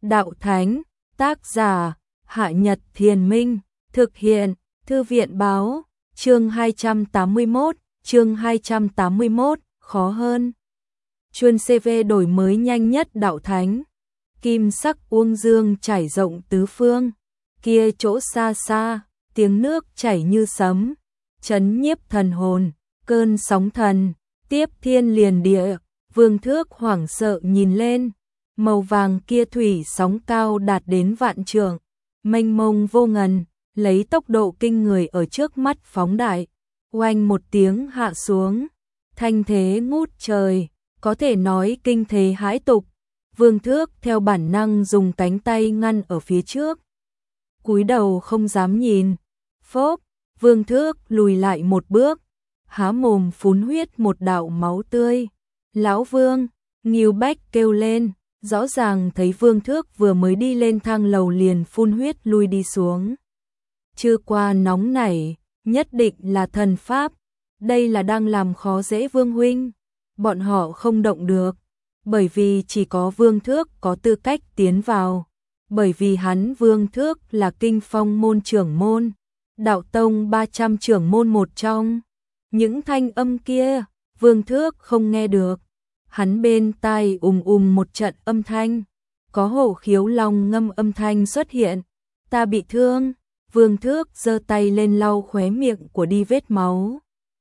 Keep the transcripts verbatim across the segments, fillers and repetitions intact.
Đạo Thánh, tác giả, Hạ Nhật Thiền Minh, thực hiện, Thư viện báo, chương hai trăm tám mươi mốt, chương hai trăm tám mươi mốt, khó hơn. Chuân xê vê đổi mới nhanh nhất Đạo Thánh, kim sắc uông dương trải rộng tứ phương, kia chỗ xa xa, tiếng nước chảy như sấm, chấn nhiếp thần hồn, cơn sóng thần, tiếp thiên liền địa, Vương Thước hoảng sợ nhìn lên, màu vàng kia thủy sóng cao đạt đến vạn trượng, mênh mông vô ngần, lấy tốc độ kinh người ở trước mắt phóng đại, oanh một tiếng hạ xuống, thanh thế ngút trời, có thể nói kinh thế hãi tục. Vương Thước theo bản năng dùng cánh tay ngăn ở phía trước, cúi đầu không dám nhìn. Phốc, Vương Thước lùi lại một bước, há mồm phun huyết một đạo máu tươi. Lão Vương, Ngưu Bách kêu lên, rõ ràng thấy Vương Thước vừa mới đi lên thang lầu liền phun huyết lui đi xuống. Chưa qua nóng nảy, nhất định là thần pháp, đây là đang làm khó dễ Vương huynh. Bọn họ không động được, bởi vì chỉ có Vương Thước có tư cách tiến vào, bởi vì hắn Vương Thước là Kinh Phong môn trưởng môn, Đạo tông ba trăm trưởng môn một trong. Những thanh âm kia, Vương Thước không nghe được. Hắn bên tai ùm ùm một trận âm thanh, có hổ khiếu long ngâm âm thanh xuất hiện. Ta bị thương. Vương Thước giơ tay lên lau khóe miệng của đi vết máu.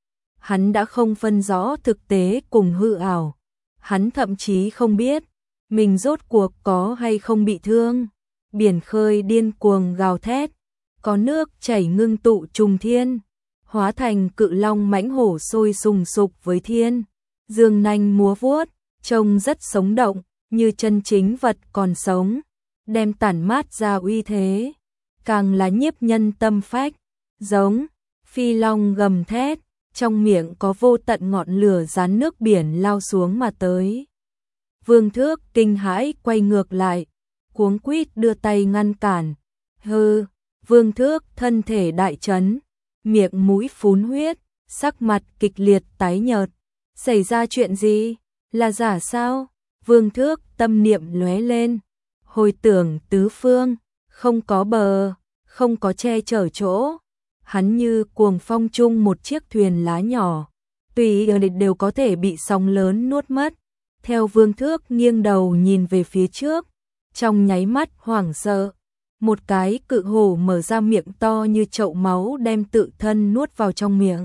Hắn đã không phân rõ thực tế cùng hư ảo. Hắn thậm chí không biết mình rốt cuộc có hay không bị thương. Biển khơi điên cuồng gào thét, có nước chảy ngưng tụ trùng thiên, hóa thành cự long mãnh hổ sôi sùng sục với thiên, dương nanh múa vuốt, trông rất sống động, như chân chính vật còn sống, đem tản mát ra uy thế, càng là nhiếp nhân tâm phách. Giống phi long gầm thét, trong miệng có vô tận ngọn lửa rán nước biển lao xuống mà tới. Vương Thước kinh hãi quay ngược lại, cuống quýt đưa tay ngăn cản. Hừ, Vương Thước thân thể đại chấn, miệng mũi phún huyết, sắc mặt kịch liệt tái nhợt. Xảy ra chuyện gì? Là giả sao? Vương Thước tâm niệm lóe lên, hồi tưởng tứ phương, không có bờ, không có che chở chỗ. Hắn như cuồng phong chung một chiếc thuyền lá nhỏ, tùy ở địch đều có thể bị sóng lớn nuốt mất. Theo Vương Thước nghiêng đầu nhìn về phía trước, trong nháy mắt hoảng sợ, một cái cự hổ mở ra miệng to như chậu máu đem tự thân nuốt vào trong miệng.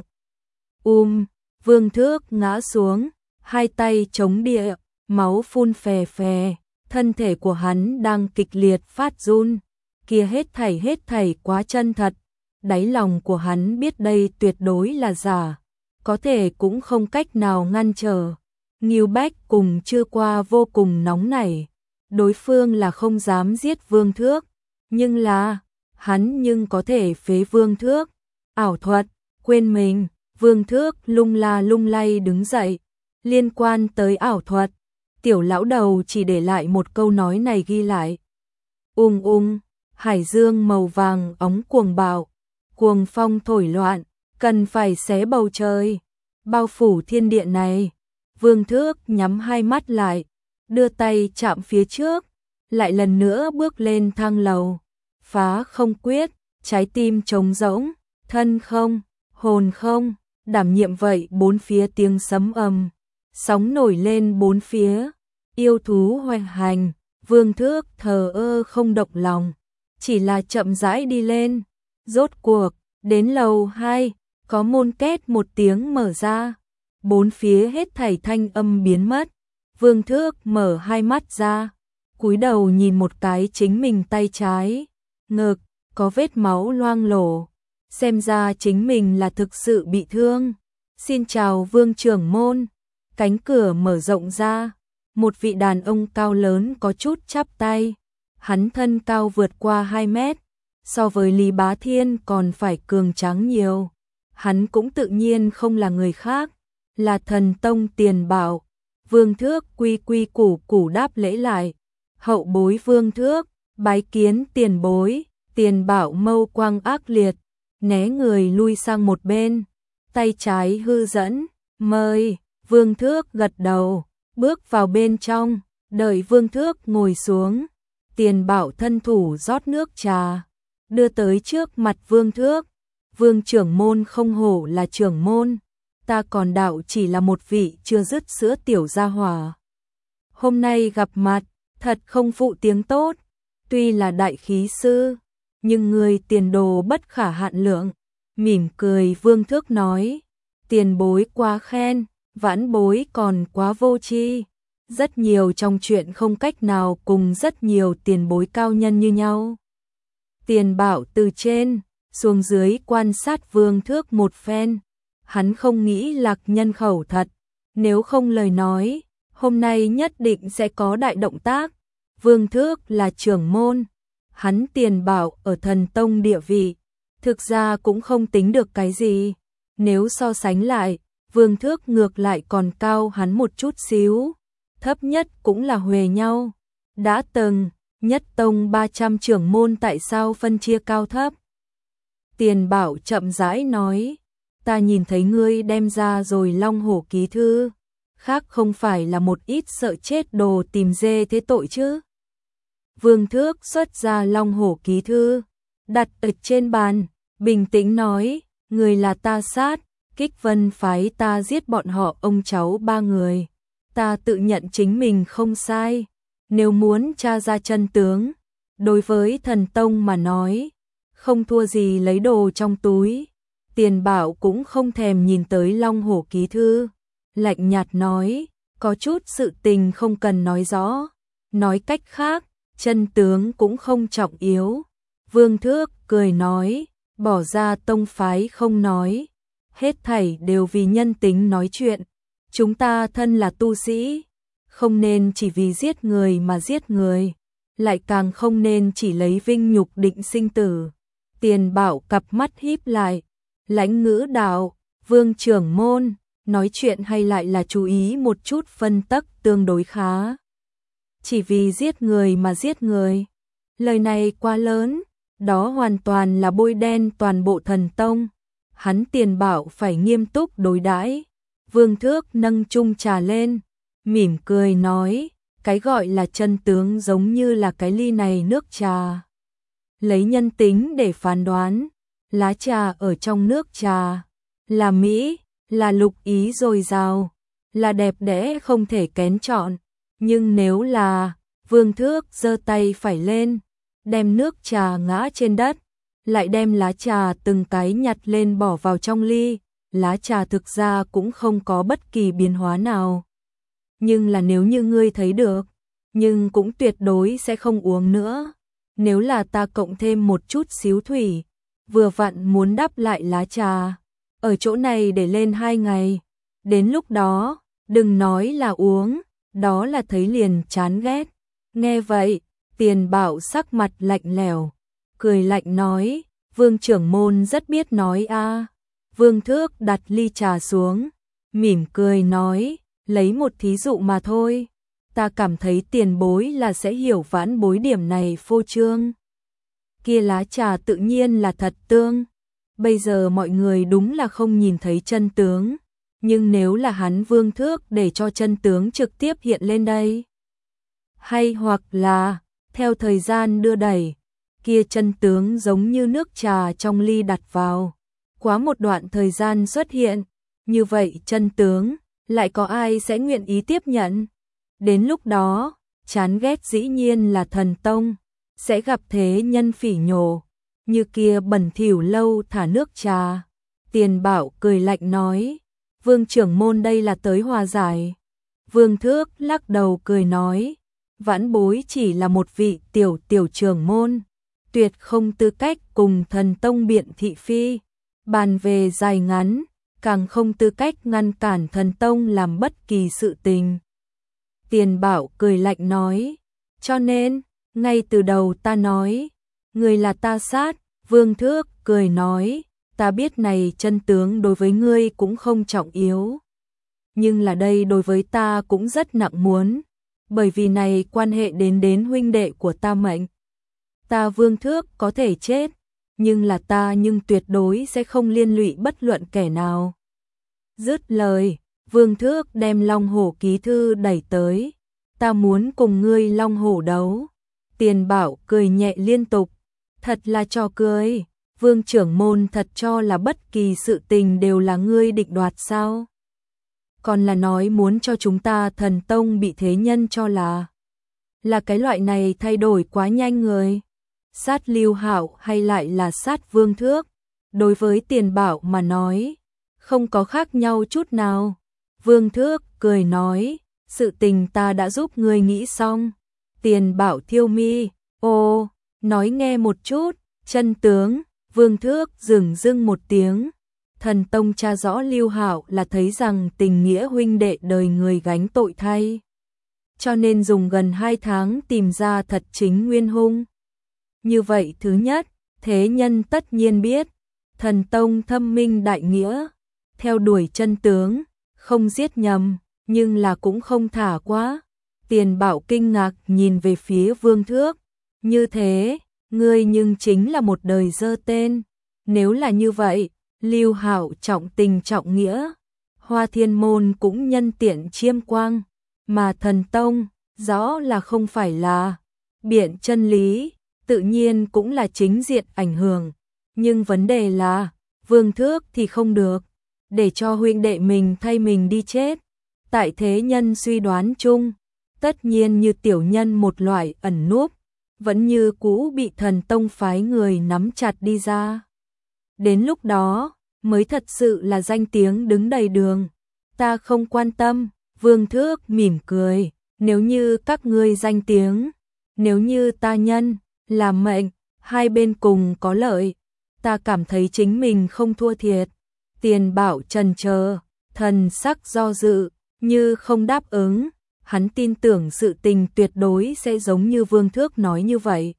Um, Vương Thước ngã xuống, hai tay chống địa, máu phun phè phè, thân thể của hắn đang kịch liệt phát run, kia hết thảy hết thảy quá chân thật. Đáy lòng của hắn biết đây tuyệt đối là giả, có thể cũng không cách nào ngăn trở. Ngưu Bách cùng chưa qua vô cùng nóng nảy, đối phương là không dám giết Vương Thước, nhưng là, hắn nhưng có thể phế Vương Thước. Ảo thuật, quên mình, Vương Thước lung la lung lay đứng dậy. Liên quan tới ảo thuật, tiểu lão đầu chỉ để lại một câu nói này ghi lại. Ung ung, hải dương màu vàng óng cuồng bạo, cuồng phong thổi loạn, cần phải xé bầu trời, bao phủ thiên địa này. Vương Thước nhắm hai mắt lại, đưa tay chạm phía trước, lại lần nữa bước lên thang lầu. Phá không quyết, trái tim trống rỗng, thân không, hồn không, đảm nhiệm vậy bốn phía tiếng sấm ầm, sóng nổi lên bốn phía, yêu thú hoành hành. Vương Thước thờ ơ không động lòng, chỉ là chậm rãi đi lên. Rốt cuộc, đến lầu hai, có môn két một tiếng mở ra, bốn phía hết thảy thanh âm biến mất. Vương Thước mở hai mắt ra, cúi đầu nhìn một cái chính mình tay trái, ngực, có vết máu loang lổ, xem ra chính mình là thực sự bị thương. Xin chào Vương trưởng môn. Cánh cửa mở rộng ra, một vị đàn ông cao lớn có chút chắp tay, hắn thân cao vượt qua hai mét, so với Lý Bá Thiên còn phải cường tráng nhiều. Hắn cũng tự nhiên không là người khác, là Thần Tông Tiền Bảo. Vương Thước quy quy củ củ đáp lễ lại. Hậu bối Vương Thước, bái kiến tiền bối. Tiền Bảo mâu quang ác liệt, né người lui sang một bên, tay trái hư dẫn, mời. Vương Thước gật đầu, bước vào bên trong, đợi Vương Thước ngồi xuống. Tiền Bảo thân thủ rót nước trà, đưa tới trước mặt Vương Thước. Vương trưởng môn không hổ là trưởng môn, ta còn đạo chỉ là một vị chưa dứt sữa tiểu gia hỏa. Hôm nay gặp mặt, thật không phụ tiếng tốt, tuy là đại khí sư, nhưng người tiền đồ bất khả hạn lượng. Mỉm cười Vương Thước nói, tiền bối quá khen, vãn bối còn quá vô tri. Rất nhiều trong chuyện không cách nào cùng rất nhiều tiền bối cao nhân như nhau. Tiền Bảo từ trên xuống dưới quan sát Vương Thước một phen, hắn không nghĩ Lạc nhân khẩu thật, nếu không lời nói, hôm nay nhất định sẽ có đại động tác. Vương Thước là trưởng môn, hắn Tiền Bảo ở thần tông địa vị, thực ra cũng không tính được cái gì. Nếu so sánh lại, Vương Thước ngược lại còn cao hắn một chút xíu, thấp nhất cũng là huề nhau. Đã từng, nhất tông ba trăm trưởng môn tại sao phân chia cao thấp? Tiền Bảo chậm rãi nói, ta nhìn thấy ngươi đem ra rồi Long Hổ ký thư, khác không phải là một ít sợ chết đồ tìm dê thế tội chứ. Vương Thước xuất ra Long Hổ ký thư, đặt ở trên bàn, bình tĩnh nói, người là ta sát, Kích Vân phái ta giết bọn họ ông cháu ba người, ta tự nhận chính mình không sai, nếu muốn tra ra chân tướng, đối với thần tông mà nói, không thua gì lấy đồ trong túi. Tiền Bảo cũng không thèm nhìn tới Long Hổ ký thư, lạnh nhạt nói, có chút sự tình không cần nói rõ, nói cách khác, chân tướng cũng không trọng yếu. Vương Thước cười nói, bỏ ra tông phái không nói, hết thảy đều vì nhân tính nói chuyện, chúng ta thân là tu sĩ, không nên chỉ vì giết người mà giết người, lại càng không nên chỉ lấy vinh nhục định sinh tử. Tiền Bảo cặp mắt híp lại, lãnh ngữ đạo, Vương trưởng môn, nói chuyện hay lại là chú ý một chút phân tắc tương đối khá. Chỉ vì giết người mà giết người, lời này quá lớn, đó hoàn toàn là bôi đen toàn bộ thần tông. Hắn Tiền Bảo phải nghiêm túc đối đãi. Vương Thước nâng chung trà lên, mỉm cười nói, cái gọi là chân tướng giống như là cái ly này nước trà. Lấy nhân tính để phán đoán, lá trà ở trong nước trà, là mỹ, là lục ý dồi dào, là đẹp đẽ không thể kén chọn. Nhưng nếu là, Vương Thước giơ tay phải lên, đem nước trà ngã trên đất, lại đem lá trà từng cái nhặt lên bỏ vào trong ly, lá trà thực ra cũng không có bất kỳ biến hóa nào. Nhưng là nếu như ngươi thấy được, nhưng cũng tuyệt đối sẽ không uống nữa. Nếu là ta cộng thêm một chút xíu thủy, vừa vặn muốn đắp lại lá trà, ở chỗ này để lên hai ngày, đến lúc đó, đừng nói là uống, đó là thấy liền chán ghét. Nghe vậy, Tiền Bảo sắc mặt lạnh lẽo, cười lạnh nói, Vương trưởng môn rất biết nói a. Vương Thước đặt ly trà xuống, mỉm cười nói, lấy một thí dụ mà thôi, ta cảm thấy tiền bối là sẽ hiểu vãn bối điểm này phô trương. Kia lá trà tự nhiên là thật tương, bây giờ mọi người đúng là không nhìn thấy chân tướng, nhưng nếu là hắn Vương Thước để cho chân tướng trực tiếp hiện lên đây, hay hoặc là theo thời gian đưa đẩy, kia chân tướng giống như nước trà trong ly đặt vào, quá một đoạn thời gian xuất hiện, như vậy chân tướng lại có ai sẽ nguyện ý tiếp nhận? Đến lúc đó, chán ghét dĩ nhiên là thần tông, sẽ gặp thế nhân phỉ nhổ, như kia bẩn thỉu lâu thả nước trà. Tiền Bảo cười lạnh nói, Vương trưởng môn đây là tới hòa giải. Vương Thước lắc đầu cười nói, vãn bối chỉ là một vị tiểu tiểu trưởng môn, tuyệt không tư cách cùng thần tông biện thị phi, bàn về dài ngắn, càng không tư cách ngăn cản thần tông làm bất kỳ sự tình. Tiền Bảo cười lạnh nói, cho nên, ngay từ đầu ta nói, người là ta sát. Vương Thước cười nói, ta biết này chân tướng đối với ngươi cũng không trọng yếu, nhưng là đây đối với ta cũng rất nặng muốn, bởi vì này quan hệ đến đến huynh đệ của ta mệnh. Ta Vương Thước có thể chết, nhưng là ta nhưng tuyệt đối sẽ không liên lụy bất luận kẻ nào. Dứt lời, Vương Thước đem Long Hổ ký thư đẩy tới, ta muốn cùng ngươi Long Hổ đấu. Tiền Bảo cười nhẹ liên tục, thật là trò cười, Vương trưởng môn thật cho là bất kỳ sự tình đều là ngươi định đoạt sao? Còn là nói muốn cho chúng ta thần tông bị thế nhân cho là là cái loại này thay đổi quá nhanh người. Sát Lưu Hạo hay lại là sát Vương Thước? Đối với Tiền Bảo mà nói, không có khác nhau chút nào. Vương Thước cười nói, sự tình ta đã giúp ngươi nghĩ xong. Tiền Bảo thiêu mi, ô, nói nghe một chút, chân tướng. Vương Thước dừng dưng một tiếng. Thần tông tra rõ Lưu Hạo là thấy rằng tình nghĩa huynh đệ đời người gánh tội thay, cho nên dùng gần hai tháng tìm ra thật chính nguyên hung. Như vậy thứ nhất, thế nhân tất nhiên biết, thần tông thâm minh đại nghĩa, theo đuổi chân tướng, không giết nhầm, nhưng là cũng không thả quá. Tiền Bảo kinh ngạc nhìn về phía Vương Thước, như thế, ngươi nhưng chính là một đời dơ tên. Nếu là như vậy, Lưu Hạo trọng tình trọng nghĩa, Hoa Thiên môn cũng nhân tiện chiêm quang, mà thần tông rõ là không phải là biện chân lý, tự nhiên cũng là chính diện ảnh hưởng, nhưng vấn đề là Vương Thước thì không được, để cho huynh đệ mình thay mình đi chết. Tại thế nhân suy đoán chung, tất nhiên như tiểu nhân một loại ẩn núp, vẫn như cũ bị thần tông phái người nắm chặt đi ra. Đến lúc đó, mới thật sự là danh tiếng đứng đầy đường. Ta không quan tâm, Vương Thước mỉm cười, nếu như các ngươi danh tiếng, nếu như ta nhân, làm mệnh, hai bên cùng có lợi, ta cảm thấy chính mình không thua thiệt. Tiền Bảo trần chờ, thần sắc do dự, như không đáp ứng, hắn tin tưởng sự tình tuyệt đối sẽ giống như Vương Thước nói như vậy.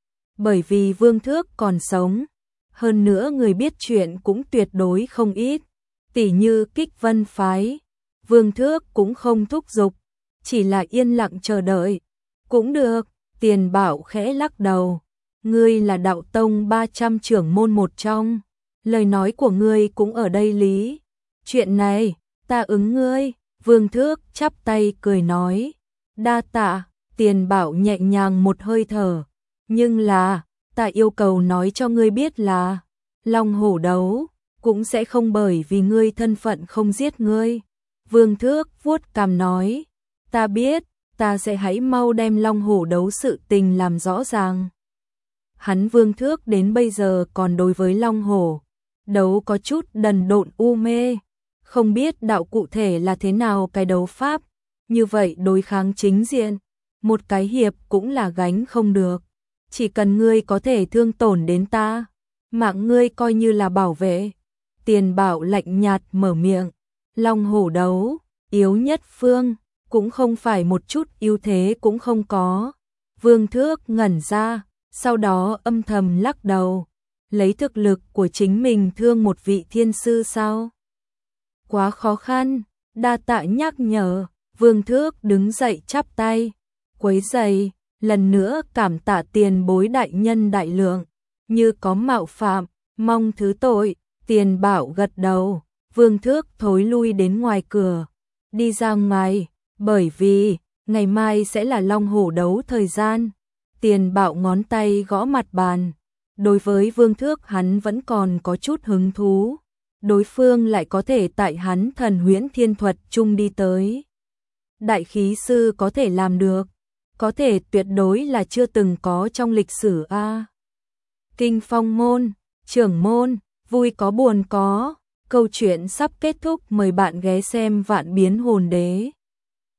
Bởi vì Vương Thước còn sống, hơn nữa người biết chuyện cũng tuyệt đối không ít, tỉ như Kích Vân phái, Vương Thước cũng không thúc giục, chỉ là yên lặng chờ đợi. Cũng được, Tiền Bảo khẽ lắc đầu, ngươi là đạo tông ba trăm trưởng môn một trong, lời nói của ngươi cũng ở đây lý. Chuyện này, ta ứng ngươi. Vương Thước chắp tay cười nói, đa tạ. Tiền Bảo nhẹ nhàng một hơi thở, nhưng là, ta yêu cầu nói cho ngươi biết là, Long Hổ đấu, cũng sẽ không bởi vì ngươi thân phận không giết ngươi. Vương Thước vuốt cằm nói, ta biết, ta sẽ hãy mau đem Long Hổ đấu sự tình làm rõ ràng. Hắn Vương Thước đến bây giờ còn đối với Long Hổ đấu có chút đần độn u mê, không biết đạo cụ thể là thế nào cái đấu pháp, như vậy đối kháng chính diện, một cái hiệp cũng là gánh không được. Chỉ cần ngươi có thể thương tổn đến ta, mạng ngươi coi như là bảo vệ. Tiền Bảo lạnh nhạt mở miệng, Long Hổ đấu, yếu nhất phương, cũng không phải một chút ưu thế cũng không có. Vương Thước ngẩn ra, sau đó âm thầm lắc đầu, lấy thực lực của chính mình thương một vị thiên sư sao? Quá khó khăn, đa tạ nhắc nhở. Vương Thước đứng dậy chắp tay, quấy giày, lần nữa cảm tạ tiền bối đại nhân đại lượng, như có mạo phạm, mong thứ tội. Tiền Bảo gật đầu, Vương Thước thối lui đến ngoài cửa, đi ra ngoài, bởi vì ngày mai sẽ là Long Hổ đấu thời gian. Tiền Bảo ngón tay gõ mặt bàn, đối với Vương Thước hắn vẫn còn có chút hứng thú, đối phương lại có thể tại hắn thần huyễn thiên thuật chung đi tới. Đại khí sư có thể làm được, có thể tuyệt đối là chưa từng có trong lịch sử a. Kinh Phong môn, trưởng môn, vui có buồn có, câu chuyện sắp kết thúc, mời bạn ghé xem Vạn Biến Hồn Đế.